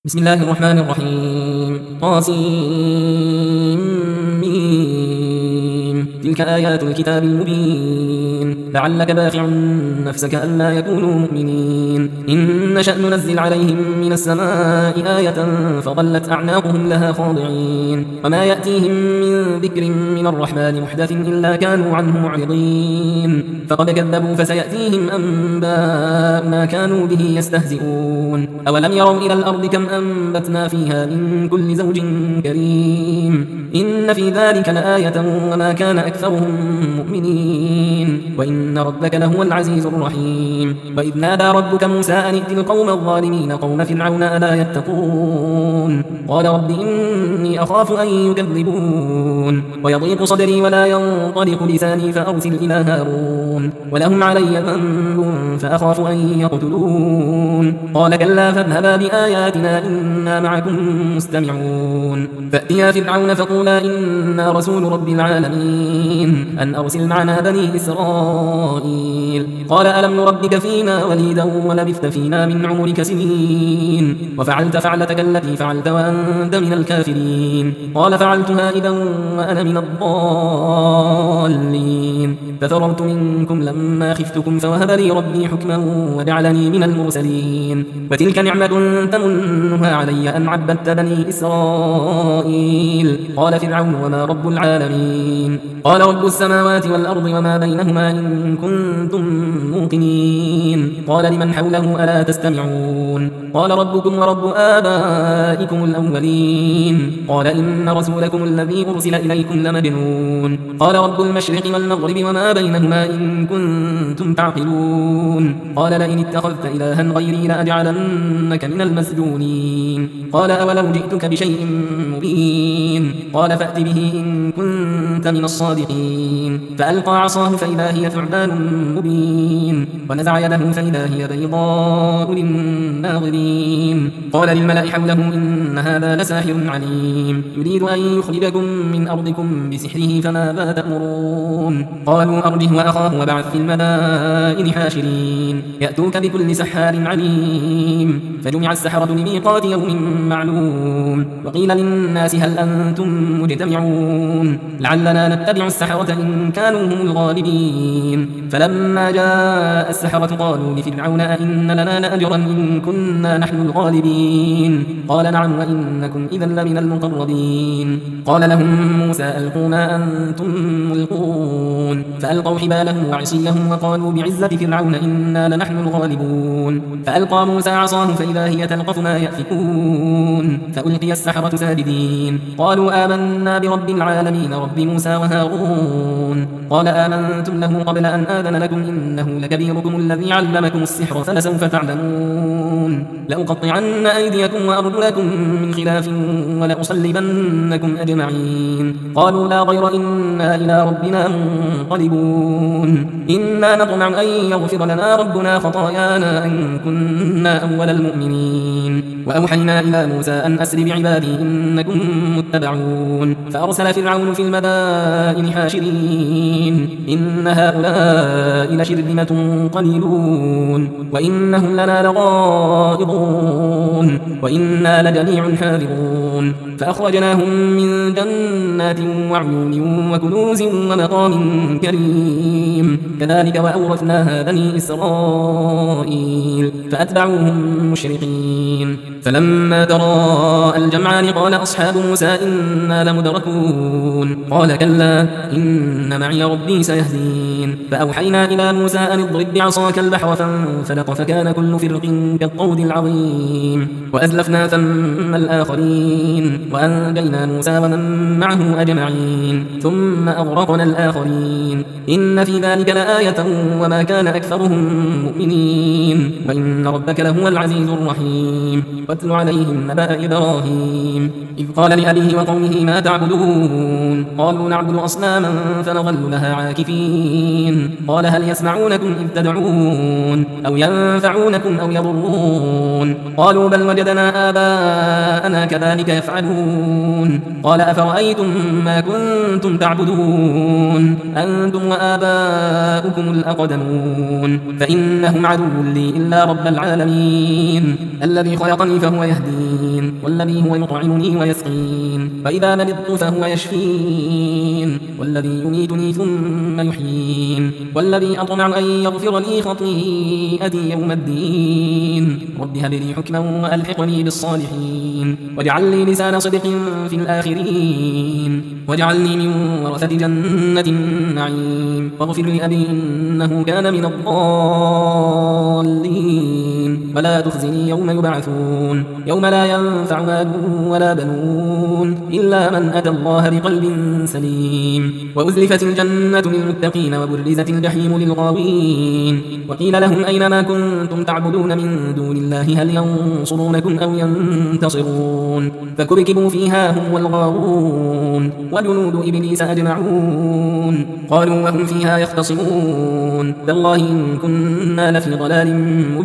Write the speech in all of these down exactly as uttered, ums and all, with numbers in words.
بسم الله الرحمن الرحيم طاسيم تلك آيات الكتاب المبين لعلك باخع نفسك ألا يكونوا مؤمنين إن نشأ ننزل عليهم من السماء آية فظلت أعناقهم لها خاضعين وما يأتيهم من ذكر من الرحمن محدث إلا كانوا عنه معرضين فقد كذبوا فسيأتيهم أنباء ما كانوا به يستهزئون أولم يروا إلى الأرض كم أنبتنا فيها من كل زوج كريم إن في ذلك لآية وما كان أكثرهم مؤمنين وإن ربك لهو العزيز الرحيم وإذ نادى ربك موسى أن ائت القوم الظالمين قوم فرعون ألا يتقون قال رب إني أخاف أن يكذبون ويضيق صدري ولا ينطلق لساني فأرسل إلى هارون ولهم علي ذنب فأخاف أن يقتلون قال كلا فاذهبا بآياتنا إنا معكم مستمعون فأتيا فرعون فقولا إنا رسول رب العالمين أن أرسل معنا بني إسرائيل قال ألم نربك فينا وليدا ولبثت فينا من عمرك سنين وفعلت فعلتك التي فعلت وأنت من الكافرين قال فعلتها إذا وأنا من الضالين ففررت منكم لما خفتكم فوهب لي ربي حكما وجعلني من المرسلين وتلك نعمة تمنها علي أن عبدت بني إسرائيل قال فرعون وما رب العالمين قال رب السماوات والأرض وما بينهما إن كنتم موقنين قال لمن حوله ألا تستمعون قال ربكم ورب آبائكم الأولين قال إن رسولكم الذي أرسل إليكم لمجنون قال رب المشرق والمغرب وما بينهما إن كنتم تعقلون قال لئن اتخذت إلها غيري لأجعلنك من المسجونين قال أولو جئتك بشيء مبين قال فأت به إن كنت من الصادقين فألقى عصاه فإذا هي ثعبان مبين ونزع يده فإذا هي بيضاء للناظرين قال للملأ حوله إن هذا لساحر عليم يريد أن يخرجكم من أرضكم بسحره فماذا تأمرون قالوا أرجه وأخاه وبعث في المدائن حاشرين يأتوك بكل سحار عليم فجمع السحرة لميقات يوم معلوم وقيل للناس هل أنتم مجتمعون لعلنا نتبع السحرة إن كانوا هم الغالبين فلما جاء السحرة قالوا لفرعون أئن لنا لأجرا إن كنا نحن الغالبين قال نعم وإنكم إذا لمن المقربين قال لهم موسى ألقوا ما أنتم ملقون فألقوا حبالهم وعصيهم وقالوا بعزة فرعون إنا لنحن الغالبون فألقى موسى عصاه فإذا هي تلقف ما يأفكون فألقي السحرة ساجدين قالوا آمنا برب العالمين رب موسى وهارون قال آمنتم له قبل أن آذن لكم إنه لكبيركم الذي علمكم السحر فلسوف تعلمون لأقطعن أيديكم وأرجلكم من خلاف ولأصلبنكم أجمعين قالوا لا ضير إنا إلى ربنا منقلبون إنا نطمع أن يغفر لنا ربنا خطايانا أن كنا أول المؤمنين وأوحينا إلى موسى أن أسر بعبادي إنكم متبعون فأرسل فرعون في المدائن حاشرين إن هؤلاء لشرذمة قليلون وإنهم لنا لغائظون وإنا لجميع حاذرون فأخرجناهم من جنات وعيون وكنوز ومقام كريم كذلك وأورثناها بني إسرائيل فأتبعوهم مشرقين فلما تراءى الجمعان قال أصحاب موسى إنا لمدركون قال كلا إن معي ربي سيهدين فأوحينا إلى موسى أن اضرب بعصاك البحر فانفلق فكان كل فرق كالطود العظيم وأزلفنا ثم الآخرين وأنجينا موسى ومن معه أجمعين ثم أغرقنا الآخرين إن في ذلك لآية وما كان أكثرهم مؤمنين وإن ربك لهو العزيز الرحيم واتل عليهم نبأ إبراهيم إذ قال لأبيه وقومه ما تعبدون قالوا نعبد أصناما فنظل لها عاكفين قال هل يسمعونكم إذ تدعون أو ينفعونكم أو يضرون قالوا بل وجدنا آباءنا كذلك يفعلون قال أفرأيتم ما كنتم تعبدون أنتم وآباؤكم الأقدمون فإنهم عدو لي إلا رب العالمين الذي خلقني فهو يهدين والذي هو يطعمني ويسقين فإذا مرضت فهو يشفين والذي يميتني ثم يحيين والذي أطمع أن يغفر لي خطيئتي يوم الدين رب هب لي حكما وألحقني بالصالحين واجعل لي لسان صدق في الآخرين واجعلني من ورثة جنة النعيم واغفر لأبي إنه كان من الضالين ولا تخزني يوم يبعثون يوم لا ينفع مال ولا بنون إلا من أتى الله بقلب سليم وأزلفت الجنة للمتقين وبرزت الجحيم للغاوين وقيل لهم أين ما كنتم تعبدون من دون الله هل ينصرونكم أو ينتصرون فكبكبوا فيها هم والغاوون وجنود إبليس أجمعون قالوا وهم فيها يختصمون تالله إن كنا لفي ضلال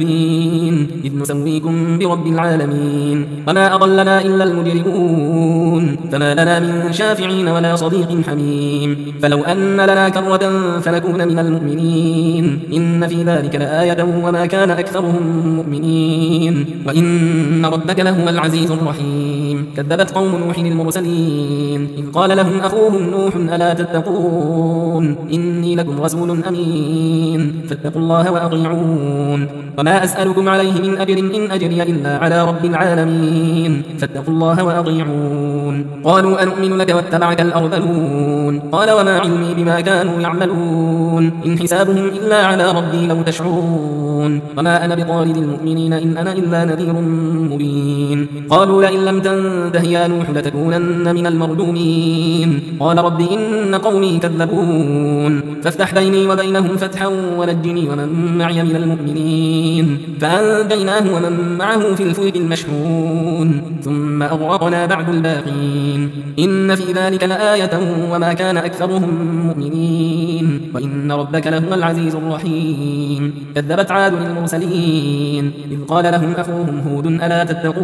مبين إذ نسويكم برب العالمين وما أضلنا إلا المجرمون فما لنا من شافعين ولا صديق حميم فلو أن لنا كرة فنكون من المؤمنين إن في ذلك لآية وما كان أكثرهم مؤمنين وإن ربك لهو العزيز الرحيم كذبت قوم نوح المرسلين إذ قال لهم أخوهم نوح ألا تتقون إني لكم رسول أمين فاتقوا الله وأطيعون وما أسألكم عليه من أجر إن أجري إلا على رب العالمين فاتقوا الله وأطيعون قالوا أنؤمن لك واتبعك الأرذلون قال وما علمي بما كانوا يعملون إن حسابهم إلا على ربي لو تشعرون وما أنا بطارد المؤمنين إن أنا إلا نذير مبين قالوا لئن لم تنته يا نوح لتكونن من المرجومين قال رب إن قومي كذبون فافتح بيني وبينهم فتحا ونجني ومن معي من المؤمنين فأنجيناه ومن معه في الفلك المشحون ثم أغرقنا بعد الباقين إن في ذلك لآية وما كان أكثرهم مؤمنين وإن ربك لهو العزيز الرحيم كذبت عاد المرسلين إذ قال لهم أخوهم هود ألا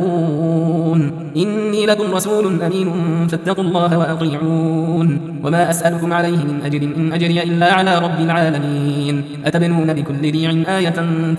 تتقون إني لكم رسول أمين فاتقوا الله وأطيعون وما أسألكم عليه من أجر إن أجري إلا على رب العالمين أتبنون بكل ريع آية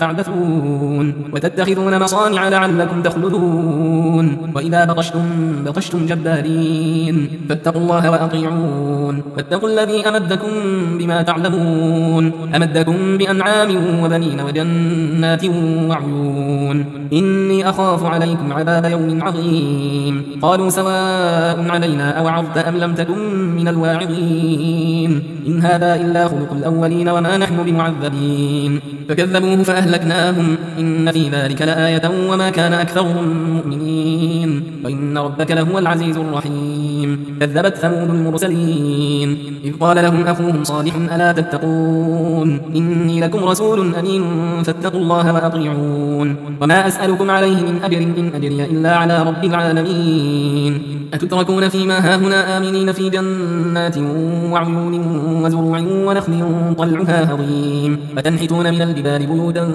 تعبثون وتتخذون مصانع لعلكم تخلدون وإذا بطشتم بطشتم جبارين فاتقوا الله وأطيعون واتقوا الذي أمدكم بما تعلمون أمدكم بأنعام وبنين وجنات وعيون إني أخاف عليكم عذاب يوم عظيم قالوا سواء علينا أوعظت أم لم تكن من الواعظين إن هذا إلا خلق الأولين وما نحن بمعذبين فكذبوه فأهلكناهم إن في ذلك لآية وما كان أكثرهم مؤمنين وإن ربك لهو العزيز الرحيم كذبت ثمود المرسلين إذ قال لهم أخوهم صالح ألا تتقون إني لكم رسول أمين فاتقوا الله وأطيعون وما أسألكم عليه من أجر إن أجري إلا على رب العالمين أتتركون فيما هاهنا آمنين في جنات وعيون وزروع ونخل طلعها هضيم فتنحتون من الجبال بيوتا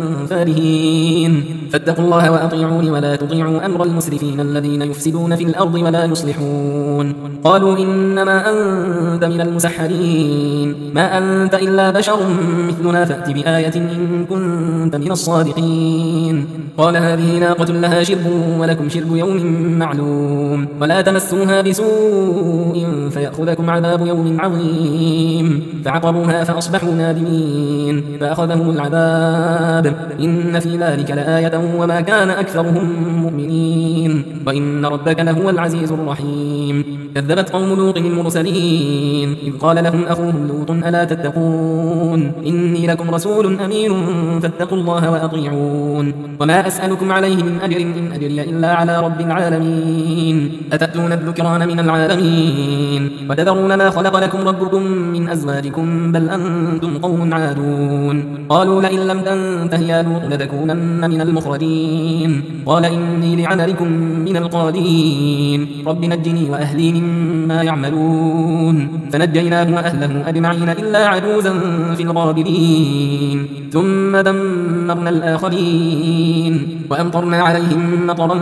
فارهين فاتقوا الله وأطيعون ولا تطيعوا أمر المسرفين الذين يفسدون في الأرض ولا يصلحون قالوا إنما أنت من المسحرين ما أنت إلا بشر مثلنا فأت بآية إن كنت من الصادقين قال هذه ناقة لها شرب ولكم شرب يوم معلوم ولا تمسوها بسوء فيأخذكم عذاب يوم عظيم فعقروها فأصبحوا نادمين فأخذهم العذاب إن في ذلك لآية وما كان أكثرهم مؤمنين وإن ربك لهو العزيز الرحيم كذبت قوم لوط المرسلين إذ قال لهم أخوهم لوط ألا تتقون إني لكم رسول أمين فاتقوا الله وأطيعون وما أسألكم عليه من أجر إن أجري إلا على رب العالمين أتأتون الذكران من العالمين وتذرون ما خلق لكم ربكم من أزواجكم بل أنتم قوم عادون قالوا لئن لم تنته يا لوط لتكونن من المخرجين قال إني لعملكم من القالين رب نجني وأهلي مما يعملون فنجيناه وأهله أجمعين إلا عجوزا في الغابرين ثم دمرنا الآخرين وأمطرنا عليهم مطرا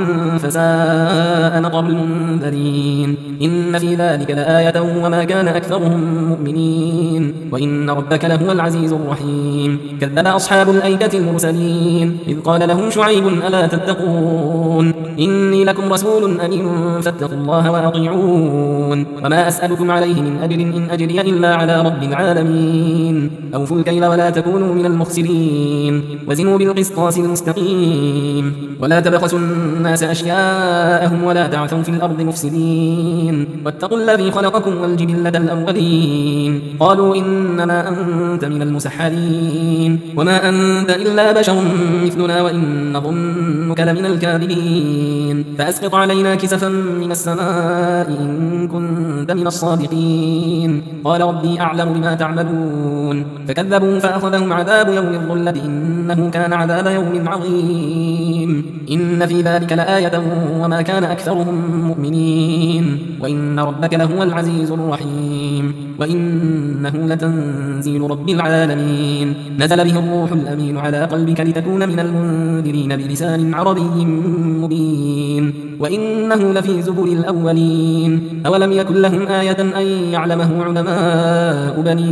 فساء مطر المنذرين إن في ذلك لآية وما كان أكثرهم مؤمنين وإن ربك لهو العزيز الرحيم كذب أصحاب الأيكة المرسلين إذ قال لهم شعيب ألا تتقون إني لكم رسول أمين فاتقوا الله وأطيعون وما أسألكم عليه من أجر إن أجري إلا على رب العالمين أوفوا الكيل ولا تكونوا من المخسرين وزنوا بالقسطاس المستقيم ولا تبخسوا الناس أشياءهم ولا تعثوا في الأرض مفسدين واتقوا الذي خلقكم والجبلة الأولين قالوا إنما أنت من المسحرين وما أنت إلا بشر مثلنا وإن نظنك لمن الكاذبين فأسقط علينا كسفا من السماء إن كنت من الصادقين قال ربي أعلم بما تعملون فكذبوا فأخذهم عذاب يوم الظلة إنه كان عذاب يوم عظيم إن في ذلك لآية وما كان أكثرهم مؤمنين وإن ربك لهو العزيز الرحيم وإنه لتنزيل رب العالمين نزل به الروح الأمين على قلبك لتكون من المنذرين بلسان عربي مبين وإنه لفي زبر الأولين أولم يكن لهم آية أن يعلمه علماء بني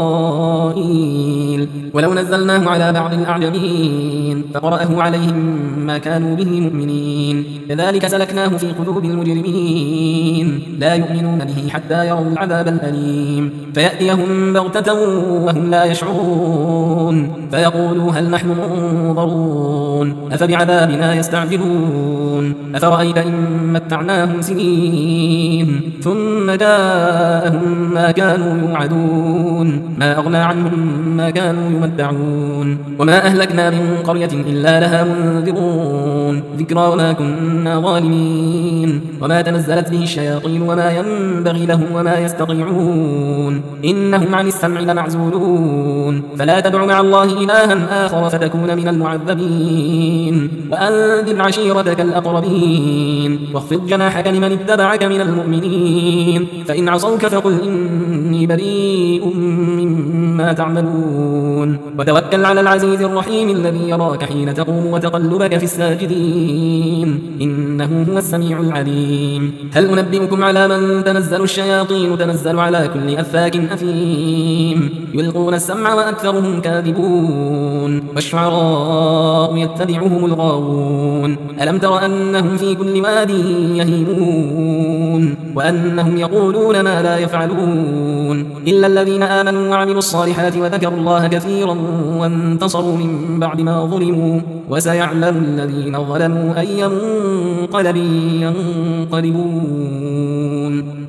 إسرائيل ولو نزلناه على بعض الأعجمين فقرأه عليهم ما كانوا به مؤمنين كذلك سلكناه في قلوب المجرمين لا يؤمنون به حتى يروا العذاب الأليم فيأتيهم بغتة وهم لا يشعرون فيقولوا هل نحن منظرون أفبعذابنا يستعجلون أفرأيت إن متعناهم سنين ثم جاءهم ما كانوا يوعدون ما أغنى عنهم ما كانوا يمتعون وما أهلكنا من قرية إلا لها منذرون ذكرى وما كنا ظالمين وما تنزلت به الشياطين وما ينبغي لهم وما يستطيعون إنهم عن السمع لمعزولون فلا تدع مع الله إلها آخر فتكون من المعذبين وأنذر عشيرتك الأقربين واخفض جناحك لمن اتبعك من المؤمنين فإن عصوك فقل إني بريء مما تعملون وتوكل على العزيز الرحيم الذي يراك حين تقوم وتقلبك في الساجدين إنه هو السميع العليم هل أنبئكم على من تنزل الشياطين تنزل على كل أفاك أثيم يلقون السمع وأكثرهم كاذبون والشعراء يتبعهم الغاوون ألم تر أنهم في كل واد يهيمون وأنهم يقولون ما لا يفعلون إلا الذين آمنوا وعملوا الصالحات وذكروا الله كثيرا وانتصروا من بعد ما ظلموا وسيعلم الذين ظلموا أي منقلب ينقلبون